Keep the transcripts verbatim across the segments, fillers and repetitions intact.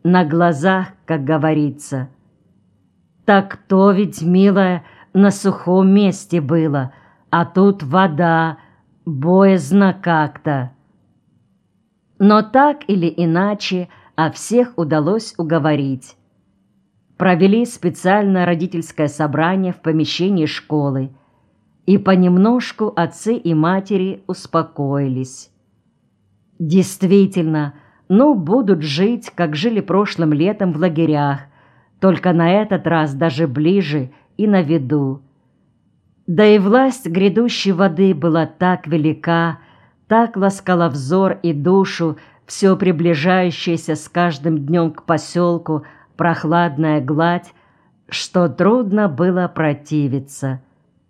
на глазах, как говорится. Так то ведь, милая, на сухом месте было, а тут вода, боязно как-то. Но так или иначе, а всех удалось уговорить. Провели специальное родительское собрание в помещении школы, и понемножку отцы и матери успокоились. Действительно, ну, будут жить, как жили прошлым летом в лагерях, только на этот раз даже ближе и на виду. Да и власть грядущей воды была так велика, так ласкала взор и душу все приближающееся с каждым днем к поселку прохладная гладь, что трудно было противиться.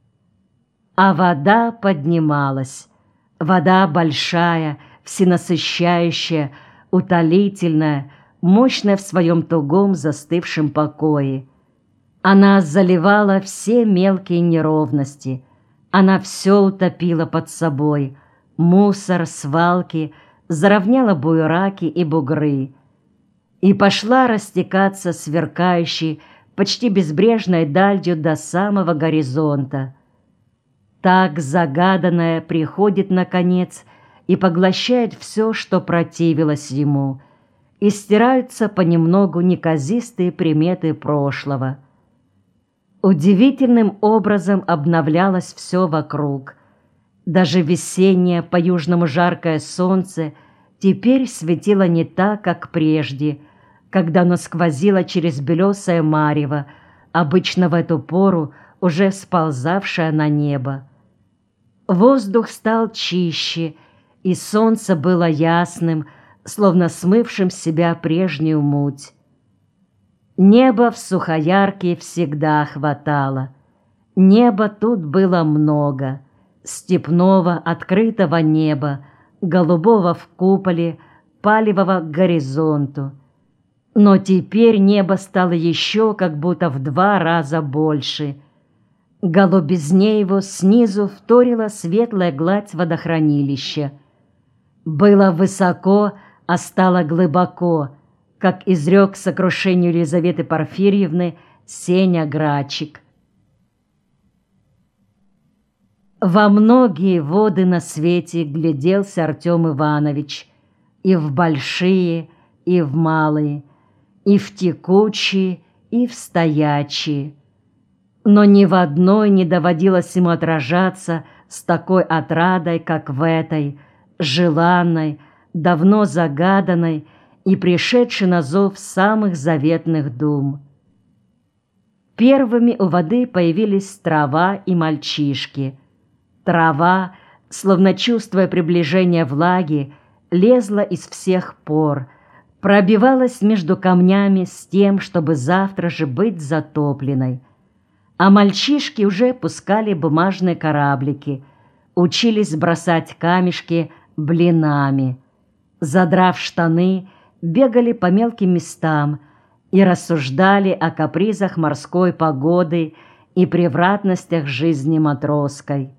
А вода поднималась, вода большая, всенасыщающая, утолительная, мощная в своем тугом застывшем покое. Она заливала все мелкие неровности, она все утопила под собой, мусор, свалки, заровняла буераки и бугры, и пошла растекаться сверкающей, почти безбрежной далью до самого горизонта. Так загаданное приходит, наконец, и поглощает все, что противилось ему, и стираются понемногу неказистые приметы прошлого. Удивительным образом обновлялось все вокруг. Даже весеннее по-южному жаркое солнце теперь светило не так, как прежде, когда оно сквозило через белесое марево, обычно в эту пору уже сползавшее на небо. Воздух стал чище, и солнце было ясным, словно смывшим с себя прежнюю муть. Неба в Сухоярке всегда хватало. Неба тут было много. Степного открытого неба, голубого в куполе, палевого к горизонту. Но теперь небо стало еще как будто в два раза больше. Голубизне его снизу вторила светлая гладь водохранилища. Было высоко, а стало глубоко, как изрек сокрушению Елизаветы Порфирьевны Сеня Грачик. Во многие воды на свете гляделся Артем Иванович, и в большие, и в малые, и в текучие, и в стоячие. Но ни в одной не доводилось ему отражаться с такой отрадой, как в этой, желанной, давно загаданной и пришедшей на зов самых заветных дум. Первыми у воды появились трава и мальчишки. Трава, словно чувствуя приближение влаги, лезла из всех пор, пробивалась между камнями с тем, чтобы завтра же быть затопленной. А мальчишки уже пускали бумажные кораблики, учились бросать камешки блинами. Задрав штаны, бегали по мелким местам и рассуждали о капризах морской погоды и превратностях жизни матросской.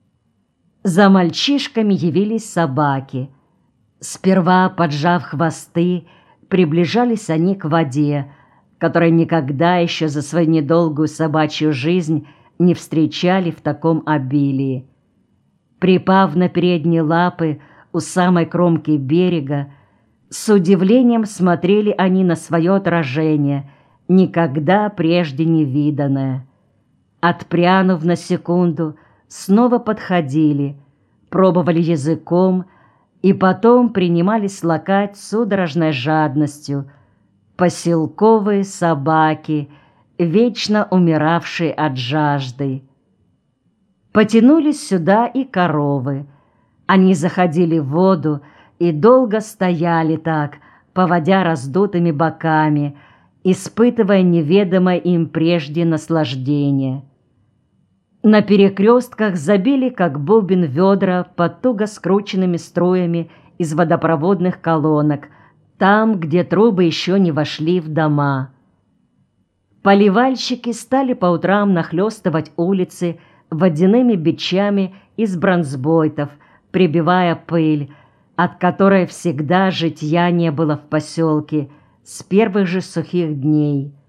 За мальчишками явились собаки. Сперва, поджав хвосты, приближались они к воде, которой никогда еще за свою недолгую собачью жизнь не встречали в таком обилии. Припав на передние лапы у самой кромки берега, с удивлением смотрели они на свое отражение, никогда прежде не виданное. Отпрянув на секунду, снова подходили, пробовали языком и потом принимались лакать судорожной жадностью поселковые собаки, вечно умиравшие от жажды. Потянулись сюда и коровы. Они заходили в воду и долго стояли так, поводя раздутыми боками, испытывая неведомое им прежде наслаждение. На перекрестках забили, как бубен, ведра под туго скрученными струями из водопроводных колонок, там, где трубы еще не вошли в дома. Поливальщики стали по утрам нахлестывать улицы водяными бичами из бронзбойтов, прибивая пыль, от которой всегда житья не было в поселке, с первых же сухих дней.